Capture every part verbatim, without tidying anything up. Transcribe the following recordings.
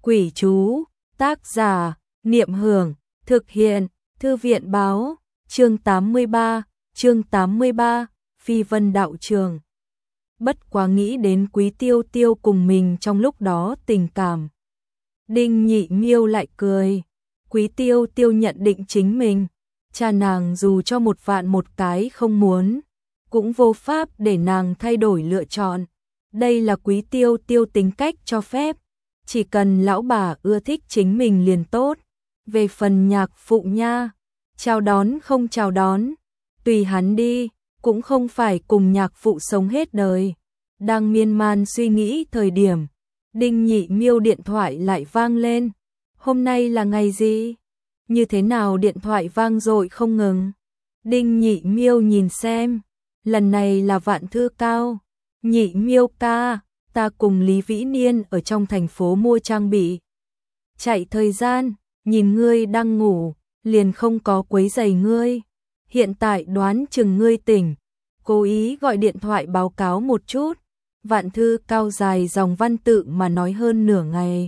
Quỷ chú, tác giả, Niệm Hưởng, thực hiện, Thư viện báo, chương tám mươi ba, chương tám mươi ba, Phi Vân Đạo Trường. Bất quá nghĩ đến Quý Tiêu Tiêu cùng mình trong lúc đó tình cảm. Đinh Nhị Miêu lại cười, Quý Tiêu Tiêu nhận định chính mình, cha nàng dù cho một vạn một cái không muốn, cũng vô pháp để nàng thay đổi lựa chọn. Đây là Quý Tiêu Tiêu tính cách cho phép, chỉ cần lão bà ưa thích chính mình liền tốt. Về phần nhạc phụ nha, chào đón không chào đón, tùy hắn đi, cũng không phải cùng nhạc phụ sống hết đời. Đang miên man suy nghĩ thời điểm, Đinh Nhị Miêu điện thoại lại vang lên. Hôm nay là ngày gì? Như thế nào điện thoại vang dội không ngừng? Đinh Nhị Miêu nhìn xem, lần này là Vạn Thư Cao. Nhị Miêu ca, ta cùng Lý Vĩ Niên ở trong thành phố mua trang bị. Chạy thời gian, nhìn ngươi đang ngủ, liền không có quấy rầy ngươi. Hiện tại đoán chừng ngươi tỉnh, cố ý gọi điện thoại báo cáo một chút. Vạn Thư Cao dài dòng văn tự mà nói hơn nửa ngày.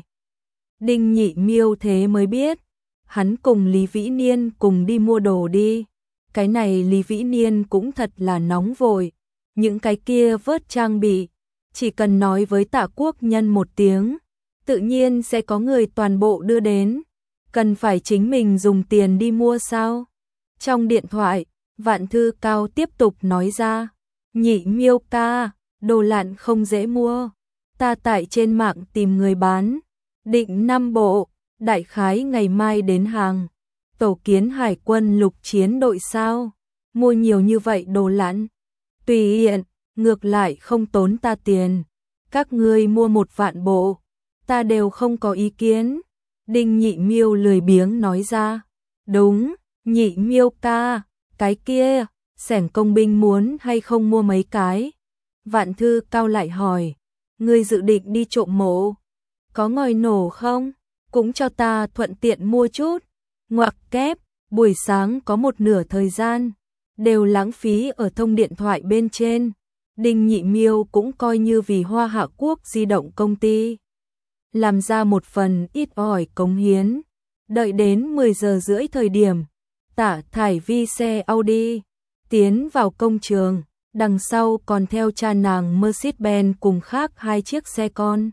Đinh Nhị Miêu thế mới biết, hắn cùng Lý Vĩ Niên cùng đi mua đồ đi. Cái này Lý Vĩ Niên cũng thật là nóng vội. Những cái kia vớt trang bị, chỉ cần nói với Tạ Quốc Nhân một tiếng, tự nhiên sẽ có người toàn bộ đưa đến. Cần phải chính mình dùng tiền đi mua sao? Trong điện thoại, Vạn Thư Cao tiếp tục nói ra, Nhị Miêu ca, đồ lạn không dễ mua. Ta tại trên mạng tìm người bán, định năm bộ, đại khái ngày mai đến hàng. Tổ kiến hải quân lục chiến đội sao? Mua nhiều như vậy đồ lạn. Tùy hiện, ngược lại không tốn ta tiền. Các ngươi mua một vạn bộ, ta đều không có ý kiến. Đinh Nhị Miêu lười biếng nói ra. Đúng, Nhị Miêu ca, cái kia, xẻng công binh muốn hay không mua mấy cái? Vạn Thư Cao lại hỏi, ngươi dự định đi trộm mộ, có ngòi nổ không? Cũng cho ta thuận tiện mua chút. Ngoặc kép, buổi sáng có một nửa thời gian, đều lãng phí ở thông điện thoại bên trên. Đinh Nhị Miêu cũng coi như vì Hoa Hạ Quốc di động công ty làm ra một phần ít ỏi cống hiến. Đợi đến mười giờ rưỡi thời điểm, Tạ Thải Vi xe Audi tiến vào công trường, đằng sau còn theo cha nàng Mercedes-Benz cùng khác hai chiếc xe con.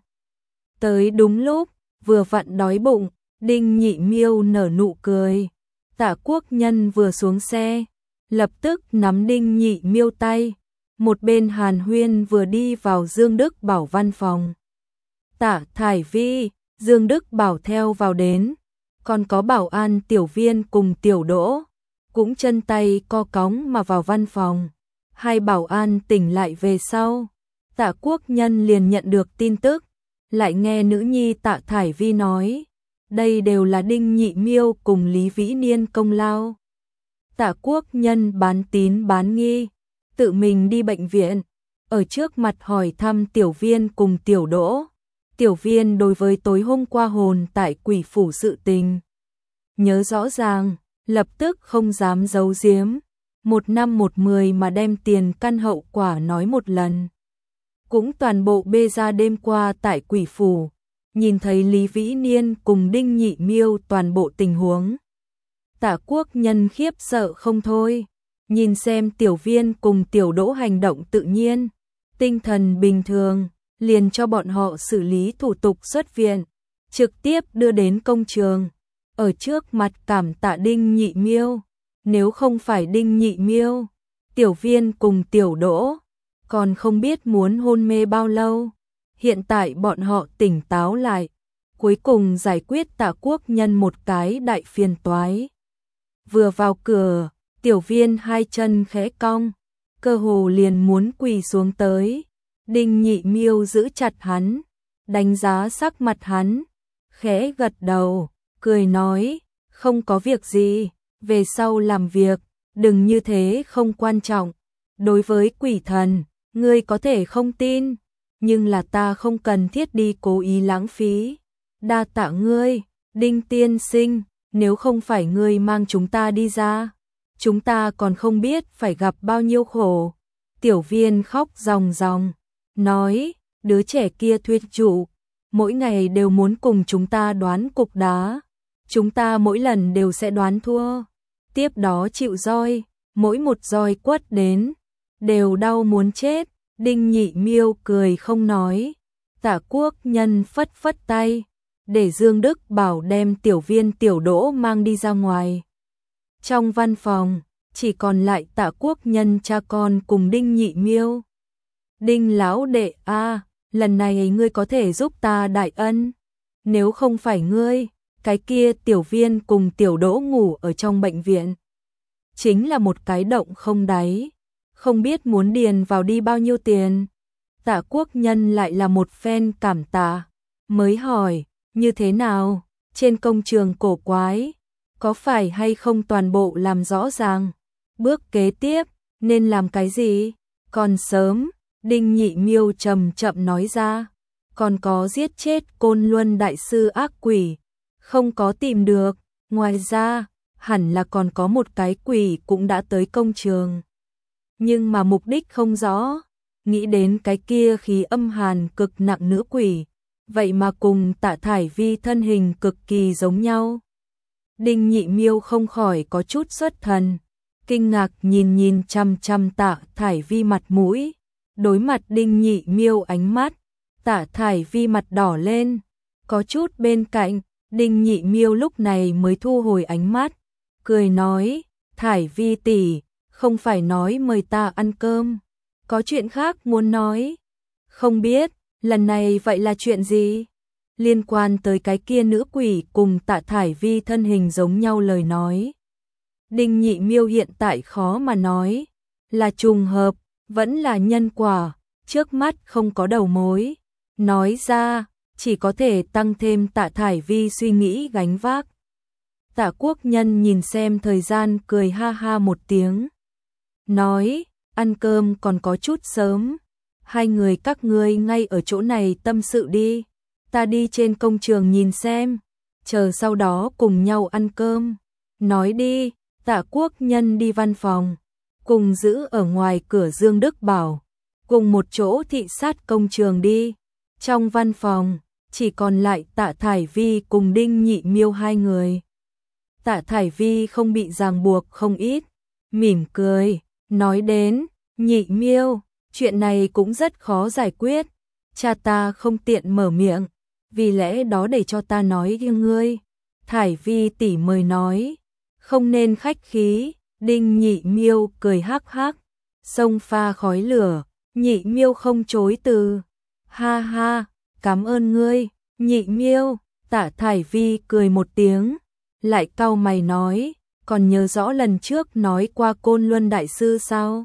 Tới đúng lúc, vừa vặn đói bụng, Đinh Nhị Miêu nở nụ cười. Tạ Quốc Nhân vừa xuống xe, lập tức nắm Đinh Nhị Miêu tay, một bên hàn huyên vừa đi vào Dương Đức Bảo văn phòng. Tạ Thải Vi, Dương Đức Bảo theo vào đến, còn có bảo an Tiểu Viên cùng Tiểu Đỗ, cũng chân tay co cóng mà vào văn phòng. Hai bảo an tỉnh lại về sau, Tạ Quốc Nhân liền nhận được tin tức, lại nghe nữ nhi Tạ Thải Vi nói, đây đều là Đinh Nhị Miêu cùng Lý Vĩ Niên công lao. Tạ Quốc Nhân bán tín bán nghi, tự mình đi bệnh viện, ở trước mặt hỏi thăm Tiểu Viên cùng Tiểu Đỗ. Tiểu Viên đối với tối hôm qua hồn tại quỷ phủ sự tình nhớ rõ ràng, lập tức không dám giấu giếm, một năm một mười mà đem tiền căn hậu quả nói một lần. Cũng toàn bộ bê ra đêm qua tại quỷ phủ, nhìn thấy Lý Vĩ Niên cùng Đinh Nhị Miêu toàn bộ tình huống. Tạ Quốc Nhân khiếp sợ không thôi, nhìn xem Tiểu Viên cùng Tiểu Đỗ hành động tự nhiên, tinh thần bình thường, liền cho bọn họ xử lý thủ tục xuất viện, trực tiếp đưa đến công trường. Ở trước mặt cảm tạ Đinh Nhị Miêu, nếu không phải Đinh Nhị Miêu, Tiểu Viên cùng Tiểu Đỗ còn không biết muốn hôn mê bao lâu. Hiện tại bọn họ tỉnh táo lại, cuối cùng giải quyết Tạ Quốc Nhân một cái đại phiền toái. Vừa vào cửa, Tiểu Viên hai chân khẽ cong, cơ hồ liền muốn quỳ xuống tới. Đinh Nhị Miêu giữ chặt hắn, đánh giá sắc mặt hắn, khẽ gật đầu, cười nói, không có việc gì, về sau làm việc, đừng như thế không quan trọng. Đối với quỷ thần, ngươi có thể không tin, nhưng là ta không cần thiết đi cố ý lãng phí. Đa tạ ngươi, Đinh tiên sinh, nếu không phải ngươi mang chúng ta đi ra, chúng ta còn không biết phải gặp bao nhiêu khổ. Tiểu Viên khóc ròng ròng, nói, đứa trẻ kia thuyết trụ, mỗi ngày đều muốn cùng chúng ta đoán cục đá. Chúng ta mỗi lần đều sẽ đoán thua. Tiếp đó chịu roi, mỗi một roi quất đến, đều đau muốn chết. Đinh Nhị Miêu cười không nói. Tạ Quốc Nhân phất phất tay, để Dương Đức Bảo đem Tiểu Viên Tiểu Đỗ mang đi ra ngoài. Trong văn phòng, chỉ còn lại Tạ Quốc Nhân cha con cùng Đinh Nhị Miêu. Đinh lão đệ a, lần này ngươi có thể giúp ta đại ân. Nếu không phải ngươi, cái kia Tiểu Viên cùng Tiểu Đỗ ngủ ở trong bệnh viện, chính là một cái động không đáy, không biết muốn điền vào đi bao nhiêu tiền. Tạ Quốc Nhân lại là một phen cảm tạ, mới hỏi, như thế nào, trên công trường cổ quái, có phải hay không toàn bộ làm rõ ràng, bước kế tiếp, nên làm cái gì, còn sớm. Đinh Nhị Miêu chậm chậm nói ra, còn có giết chết Côn Luân đại sư ác quỷ, không có tìm được, ngoài ra, hẳn là còn có một cái quỷ cũng đã tới công trường. Nhưng mà mục đích không rõ, nghĩ đến cái kia khí âm hàn cực nặng nữ quỷ, vậy mà cùng Tạ Thải Vi thân hình cực kỳ giống nhau. Đinh Nhị Miêu không khỏi có chút xuất thần, kinh ngạc nhìn nhìn chăm chăm Tạ Thải Vi mặt mũi. Đối mặt Đinh Nhị Miêu ánh mắt, Tạ Thải Vi mặt đỏ lên, có chút bên cạnh, Đinh Nhị Miêu lúc này mới thu hồi ánh mắt, cười nói, Thải Vi tỷ, không phải nói mời ta ăn cơm, có chuyện khác muốn nói. Không biết, lần này vậy là chuyện gì? Liên quan tới cái kia nữ quỷ cùng Tạ Thải Vi thân hình giống nhau lời nói. Đinh Nhị Miêu hiện tại khó mà nói, là trùng hợp, vẫn là nhân quả, trước mắt không có đầu mối. Nói ra, chỉ có thể tăng thêm Tạ Thải Vi suy nghĩ gánh vác. Tạ Quốc Nhân nhìn xem thời gian cười ha ha một tiếng. Nói, ăn cơm còn có chút sớm. Hai người các ngươi ngay ở chỗ này tâm sự đi. Ta đi trên công trường nhìn xem. Chờ sau đó cùng nhau ăn cơm. Nói đi, Tạ Quốc Nhân đi văn phòng. Cùng giữ ở ngoài cửa Dương Đức Bảo. Cùng một chỗ thị sát công trường đi. Trong văn phòng, chỉ còn lại Tạ Thải Vi cùng Đinh Nhị Miêu hai người. Tạ Thải Vi không bị ràng buộc không ít, mỉm cười, nói đến, Nhị Miêu, chuyện này cũng rất khó giải quyết, cha ta không tiện mở miệng, vì lẽ đó để cho ta nói với ngươi. Thải Vi tỷ mời nói, không nên khách khí. Đinh Nhị Miêu cười hắc hắc, xông pha khói lửa, Nhị Miêu không chối từ. Ha ha, cảm ơn ngươi, Nhị Miêu. Tạ Thải Vi cười một tiếng, lại cau mày nói, còn nhớ rõ lần trước nói qua Côn Luân đại sư sao?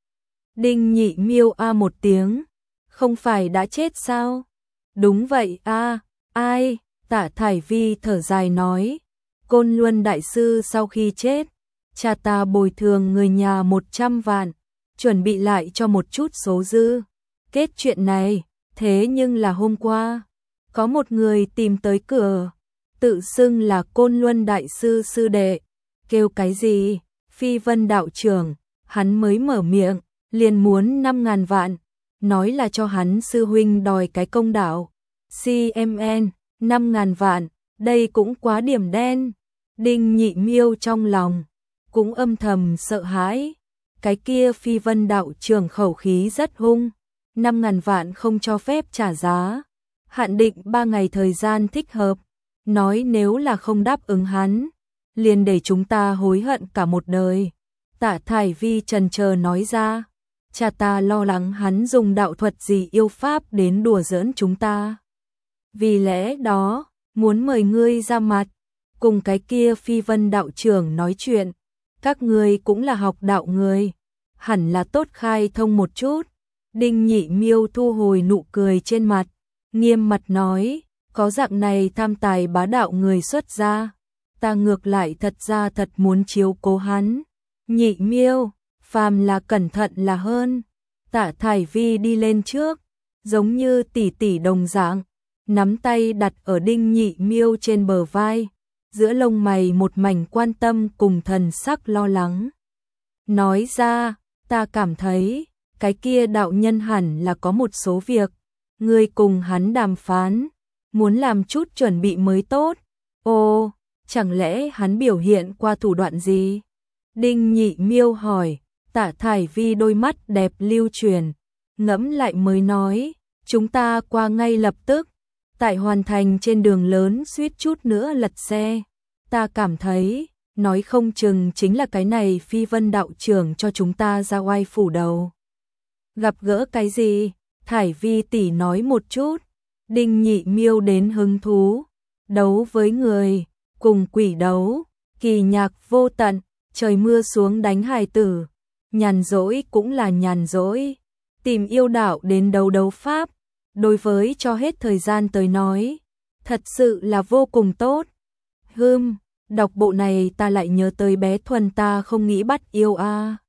Đinh Nhị Miêu a một tiếng, không phải đã chết sao? Đúng vậy a, ai? Tạ Thải Vi thở dài nói, Côn Luân đại sư sau khi chết, cha ta bồi thường người nhà một trăm vạn, chuẩn bị lại cho một chút số dư. Kết chuyện này, thế nhưng là hôm qua, có một người tìm tới cửa, tự xưng là Côn Luân đại sư sư đệ, kêu cái gì, Phi Vân đạo trưởng, hắn mới mở miệng, liền muốn năm ngàn vạn, nói là cho hắn sư huynh đòi cái công đạo. xê em en, năm ngàn vạn, đây cũng quá điểm đen. Đinh Nhị Miêu trong lòng cũng âm thầm sợ hãi, cái kia Phi Vân đạo trưởng khẩu khí rất hung, năm ngàn vạn không cho phép trả giá, hạn định ba ngày thời gian thích hợp, nói nếu là không đáp ứng hắn, liền để chúng ta hối hận cả một đời. Tạ Thải Vi trần chờ nói ra, cha ta lo lắng hắn dùng đạo thuật gì yêu pháp đến đùa giỡn chúng ta. Vì lẽ đó, muốn mời ngươi ra mặt, cùng cái kia Phi Vân đạo trưởng nói chuyện, các ngươi cũng là học đạo người, hẳn là tốt khai thông một chút. Đinh Nhị Miêu thu hồi nụ cười trên mặt, nghiêm mặt nói, có dạng này tham tài bá đạo người xuất gia, ta ngược lại thật ra thật muốn chiếu cố hắn. Nhị Miêu, phàm là cẩn thận là hơn. Tạ Thải Vi đi lên trước, giống như tỷ tỷ đồng dạng, nắm tay đặt ở Đinh Nhị Miêu trên bờ vai, giữa lông mày một mảnh quan tâm cùng thần sắc lo lắng. Nói ra, ta cảm thấy, cái kia đạo nhân hẳn là có một số việc, ngươi cùng hắn đàm phán, muốn làm chút chuẩn bị mới tốt. Ồ, chẳng lẽ hắn biểu hiện qua thủ đoạn gì? Đinh Nhị Miêu hỏi. Tạ Thải Vi đôi mắt đẹp lưu truyền, ngẫm lại mới nói, chúng ta qua ngay lập tức. Tại hoàn thành trên đường lớn suýt chút nữa lật xe. Ta cảm thấy, nói không chừng chính là cái này Phi Vân đạo trưởng cho chúng ta ra oai phủ đầu. Gặp gỡ cái gì? Thải Vi tỷ nói một chút. Đinh Nhị Miêu đến hứng thú. Đấu với người, cùng quỷ đấu, kỳ nhạc vô tận, trời mưa xuống đánh hài tử. Nhàn rỗi cũng là nhàn rỗi. Tìm yêu đạo đến đấu đấu pháp. Đối với cho hết thời gian tới nói, thật sự là vô cùng tốt. Hừm, đọc bộ này ta lại nhớ tới bé Thuần ta không nghĩ bắt yêu a. À.